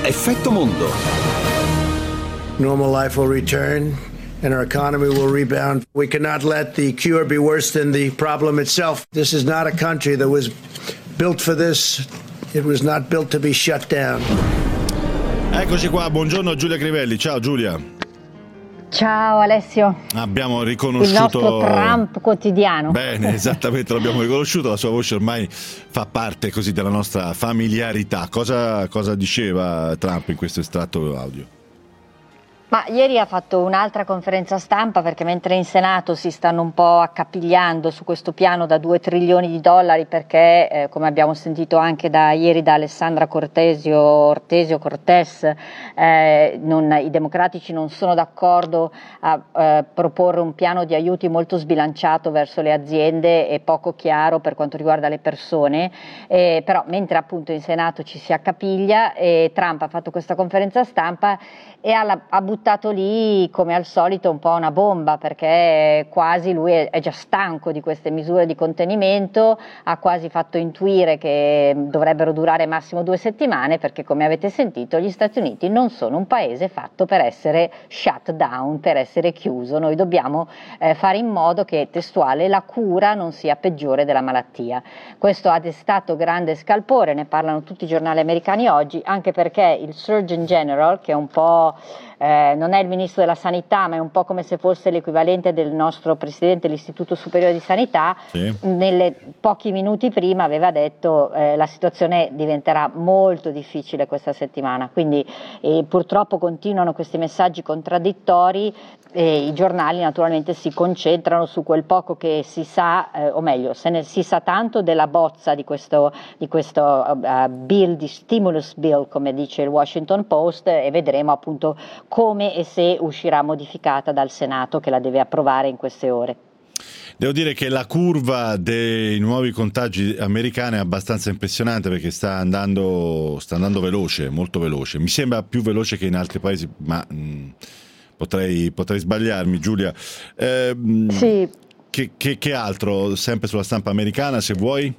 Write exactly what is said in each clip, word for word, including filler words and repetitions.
Effetto Mondo. Normal life will return and our economy will rebound. We cannot let the cure be worse than the problem itself. This is not a country that was built for this. It was not built to be shut down. Eccoci qua, buongiorno Giulia Crivelli. Ciao Giulia. Ciao Alessio. Abbiamo riconosciuto il nostro Trump quotidiano. Bene, esattamente, l'abbiamo riconosciuto, la sua voce ormai fa parte così della nostra familiarità. Cosa, cosa diceva Trump in questo estratto audio? Ma ieri ha fatto un'altra conferenza stampa perché mentre in Senato si stanno un po' accapigliando su questo piano da due trilioni di dollari perché, eh, come abbiamo sentito anche da ieri da Alessandra Cortesio, Ortesio Cortés, eh, non, i democratici non sono d'accordo a eh, proporre un piano di aiuti molto sbilanciato verso le aziende e poco chiaro per quanto riguarda le persone, eh, però mentre appunto in Senato ci si accapiglia, eh, Trump ha fatto questa conferenza stampa e ha, ha buttato lì come al solito un po' una bomba perché quasi lui è, è già stanco di queste misure di contenimento, ha quasi fatto intuire che dovrebbero durare massimo due settimane perché come avete sentito gli Stati Uniti non sono un paese fatto per essere shut down, per essere chiuso, noi dobbiamo eh, fare in modo che testuale la cura non sia peggiore della malattia. Questo ha destato grande scalpore, ne parlano tutti i giornali americani oggi, anche perché il Surgeon General, che è un po' Eh, non è il ministro della sanità ma è un po' come se fosse l'equivalente del nostro presidente dell'istituto superiore di sanità, sì. Nelle pochi minuti prima aveva detto eh, la situazione diventerà molto difficile questa settimana, quindi eh, purtroppo continuano questi messaggi contraddittori e i giornali naturalmente si concentrano su quel poco che si sa, eh, o meglio se ne si sa tanto della bozza di questo, di questo uh, bill, di stimulus bill come dice il Washington Post, e vedremo appunto come e se uscirà modificata dal Senato che la deve approvare in queste ore. Devo dire che la curva dei nuovi contagi americani è abbastanza impressionante perché sta andando, sta andando veloce, molto veloce. Mi sembra più veloce che in altri paesi, ma mh, potrei, potrei sbagliarmi, Giulia. Eh, sì. che, che, che altro, sempre sulla stampa americana, se vuoi?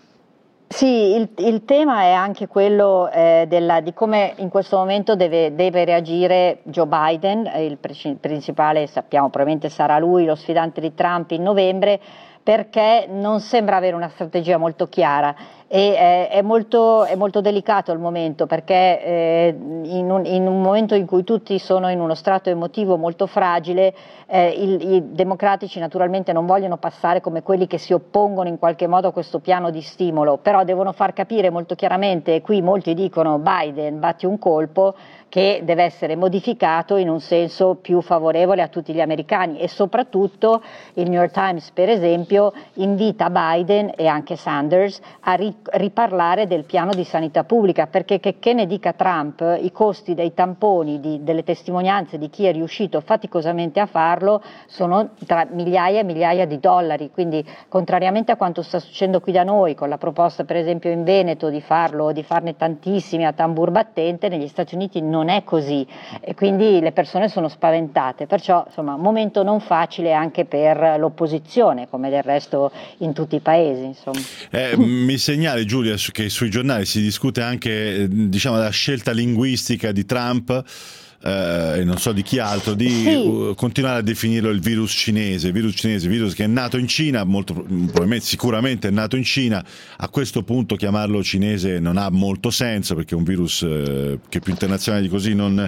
Sì, il, il tema è anche quello eh, della, di come in questo momento deve, deve reagire Joe Biden, il principale, sappiamo probabilmente sarà lui lo sfidante di Trump in novembre, perché non sembra avere una strategia molto chiara e eh, è, molto, è molto delicato il momento perché eh, in, un, in un momento in cui tutti sono in uno strato emotivo molto fragile, eh, il, i democratici naturalmente non vogliono passare come quelli che si oppongono in qualche modo a questo piano di stimolo, però devono far capire molto chiaramente, e qui molti dicono Biden batti un colpo, che deve essere modificato in un senso più favorevole a tutti gli americani, e soprattutto il New York Times per esempio invita Biden e anche Sanders a ri- riparlare del piano di sanità pubblica, perché che, che ne dica Trump, i costi dei tamponi, di, delle testimonianze di chi è riuscito faticosamente a farlo sono tra migliaia e migliaia di dollari, quindi contrariamente a quanto sta succedendo qui da noi con la proposta per esempio in Veneto di farlo, di farne tantissimi a tambur battente, negli Stati Uniti non non è così e quindi le persone sono spaventate, perciò insomma un momento non facile anche per l'opposizione come del resto in tutti i paesi, insomma. Eh, mi segnali Giulia che sui giornali si discute anche diciamo della scelta linguistica di Trump e eh, non so di chi altro di sì. uh, continuare a definirlo il virus cinese, virus cinese, virus che è nato in Cina, molto probabilmente sicuramente è nato in Cina. A questo punto chiamarlo cinese non ha molto senso perché è un virus eh, che più internazionale di così non,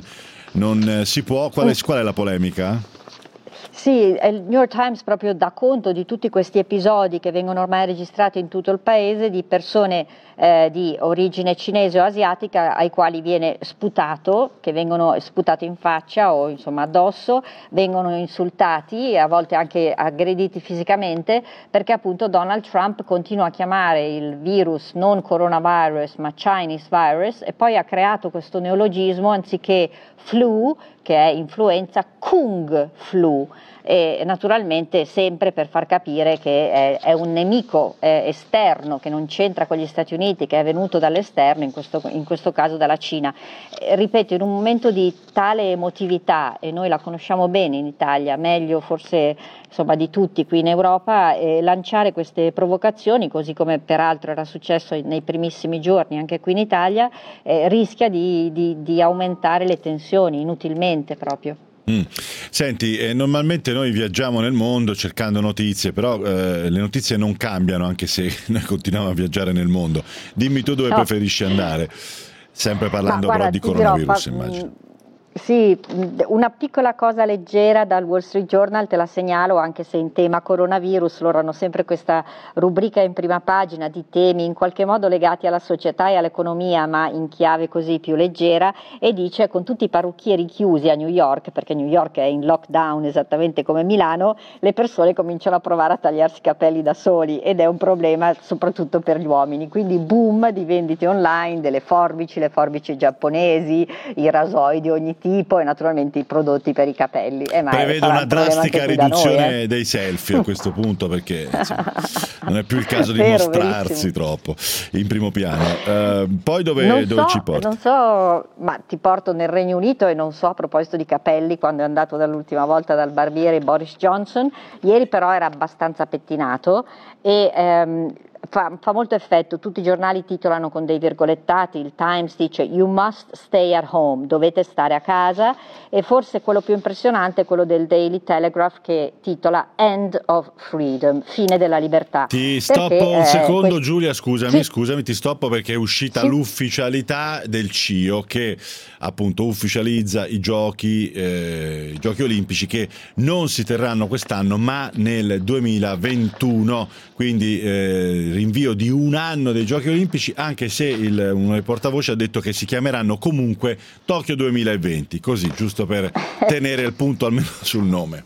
non si può. Qual è, qual è la polemica? Sì, il New York Times proprio dà conto di tutti questi episodi che vengono ormai registrati in tutto il paese di persone eh, di origine cinese o asiatica ai quali viene sputato, che vengono sputati in faccia o insomma addosso, vengono insultati e a volte anche aggrediti fisicamente perché appunto Donald Trump continua a chiamare il virus non coronavirus ma Chinese virus e poi ha creato questo neologismo anziché flu che è influenza Kung flu. e naturalmente sempre per far capire che è, è un nemico eh, esterno che non c'entra con gli Stati Uniti, che è venuto dall'esterno, in questo, in questo caso dalla Cina. Eh, ripeto, in un momento di tale emotività, e noi la conosciamo bene in Italia, meglio forse insomma di tutti qui in Europa, eh, lanciare queste provocazioni, così come peraltro era successo nei primissimi giorni anche qui in Italia, eh, rischia di, di, di aumentare le tensioni inutilmente proprio. Mm. Senti, eh, normalmente noi viaggiamo nel mondo cercando notizie, però eh, le notizie non cambiano anche se noi continuiamo a viaggiare nel mondo. Dimmi tu dove no. preferisci andare, sempre parlando Ma, guarda, però di coronavirus, dirò, immagino. Sì, una piccola cosa leggera dal Wall Street Journal te la segnalo, anche se in tema coronavirus loro hanno sempre questa rubrica in prima pagina di temi in qualche modo legati alla società e all'economia, ma in chiave così più leggera, e dice: con tutti i parrucchieri chiusi a New York, perché New York è in lockdown esattamente come Milano, le persone cominciano a provare a tagliarsi i capelli da soli ed è un problema soprattutto per gli uomini, quindi boom di vendite online delle forbici, le forbici giapponesi, i rasoi di ogni tipo e naturalmente i prodotti per i capelli. Eh, ma Prevede una drastica riduzione noi, eh? dei selfie a questo punto, perché insomma, non è più il caso di Vero, mostrarsi verissimo. troppo in primo piano. Uh, poi dove, non dove so, ci porti? Non so, ma ti porto nel Regno Unito e non so, a proposito di capelli, quando è andato dall'ultima volta dal barbiere Boris Johnson, ieri però era abbastanza pettinato e ehm, Fa, fa molto effetto, tutti i giornali titolano con dei virgolettati, il Times dice "You must stay at home", dovete stare a casa, e forse quello più impressionante è quello del Daily Telegraph che titola "End of Freedom", fine della libertà. Ti stoppo perché, un eh, secondo questo... Giulia, scusami, sì. scusami, ti stoppo perché è uscita sì. l'ufficialità del C I O che appunto ufficializza i giochi, eh, i giochi olimpici che non si terranno quest'anno ma nel duemilaventuno, quindi eh, rinvio di un anno dei giochi olimpici, anche se il, uno dei portavoce ha detto che si chiameranno comunque Tokyo duemilaventi, così giusto per tenere il punto almeno sul nome.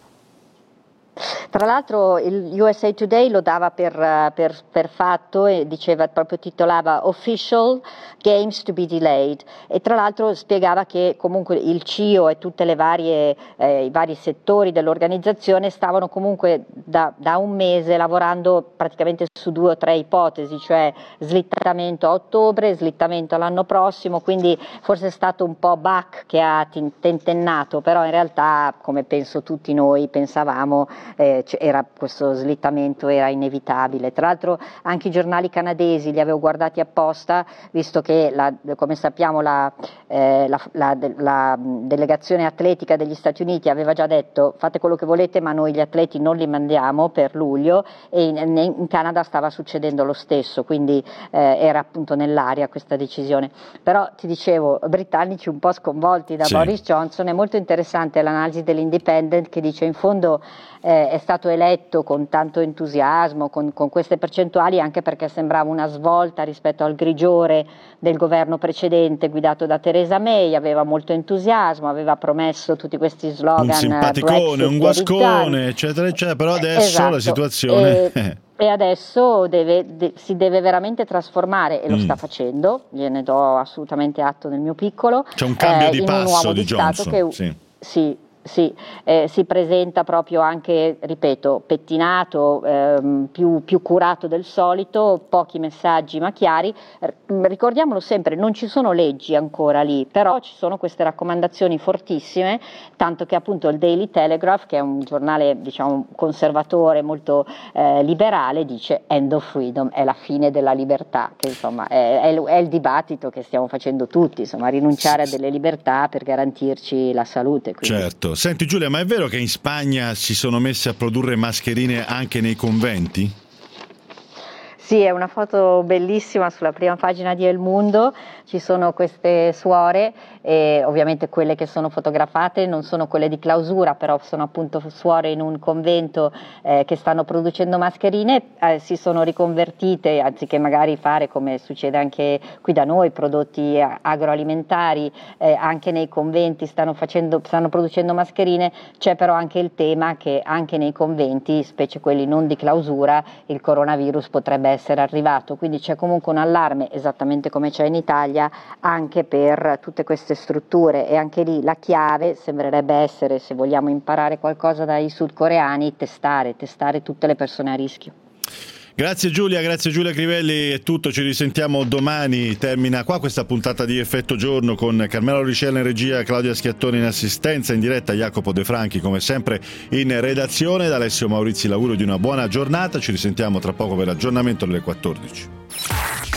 Tra l'altro il U S A Today lo dava per, per, per fatto e diceva, proprio titolava "Official Games to be delayed", e tra l'altro spiegava che comunque il C I O e tutte le varie eh, i vari settori dell'organizzazione stavano comunque da, da un mese lavorando praticamente su due o tre ipotesi, cioè slittamento a ottobre, slittamento all'anno prossimo, quindi forse è stato un po' Bach che ha tentennato, però in realtà, come penso tutti noi pensavamo, Eh, era, questo slittamento era inevitabile. Tra l'altro anche i giornali canadesi li avevo guardati apposta, visto che la, come sappiamo la, eh, la, la, la delegazione atletica degli Stati Uniti aveva già detto "fate quello che volete ma noi gli atleti non li mandiamo per luglio", e in, in Canada stava succedendo lo stesso, quindi eh, era appunto nell'aria questa decisione. Però ti dicevo, britannici un po' sconvolti da sì. Boris Johnson. È molto interessante l'analisi dell'Independent che dice in fondo Eh, è stato eletto con tanto entusiasmo, con, con queste percentuali, anche perché sembrava una svolta rispetto al grigiore del governo precedente guidato da Theresa May, aveva molto entusiasmo, aveva promesso tutti questi slogan, un simpaticone, Brexit, un guascone, eccetera eccetera, però adesso esatto. la situazione e, e adesso deve, de, si deve veramente trasformare, e lo mm. sta facendo, gliene do assolutamente atto nel mio piccolo. C'è un cambio eh, di in passo un uomo di, di Johnson, Stato che sì. sì Sì, eh, si presenta proprio anche, ripeto, pettinato, ehm, più, più curato del solito, pochi messaggi ma chiari. R- ricordiamolo sempre, non ci sono leggi ancora lì, però ci sono queste raccomandazioni fortissime, tanto che appunto il Daily Telegraph, che è un giornale diciamo conservatore, molto eh, liberale, dice "End of Freedom", è la fine della libertà, che insomma è, è, il, è il dibattito che stiamo facendo tutti, insomma rinunciare a delle libertà per garantirci la salute. Quindi. Certo. Senti Giulia, ma è vero che in Spagna si sono messe a produrre mascherine anche nei conventi? Sì, è una foto bellissima sulla prima pagina di El Mundo, ci sono queste suore, e ovviamente quelle che sono fotografate non sono quelle di clausura, però sono appunto suore in un convento eh, che stanno producendo mascherine, eh, si sono riconvertite, anziché magari fare come succede anche qui da noi, prodotti agroalimentari, eh, anche nei conventi stanno, facendo, stanno producendo mascherine. C'è però anche il tema che anche nei conventi, specie quelli non di clausura, il coronavirus potrebbe essere arrivato, quindi c'è comunque un allarme, esattamente come c'è in Italia, anche per tutte queste strutture, e anche lì la chiave sembrerebbe essere, se vogliamo imparare qualcosa dai sudcoreani, testare, testare tutte le persone a rischio. Grazie Giulia, grazie Giulia Crivelli, è tutto, ci risentiamo domani, termina qua questa puntata di Effetto Giorno con Carmelo Ricella in regia, Claudia Schiattoni in assistenza, in diretta Jacopo De Franchi come sempre in redazione, da Alessio Maurizi l'augurio di una buona giornata, ci risentiamo tra poco per l'aggiornamento alle quattordici.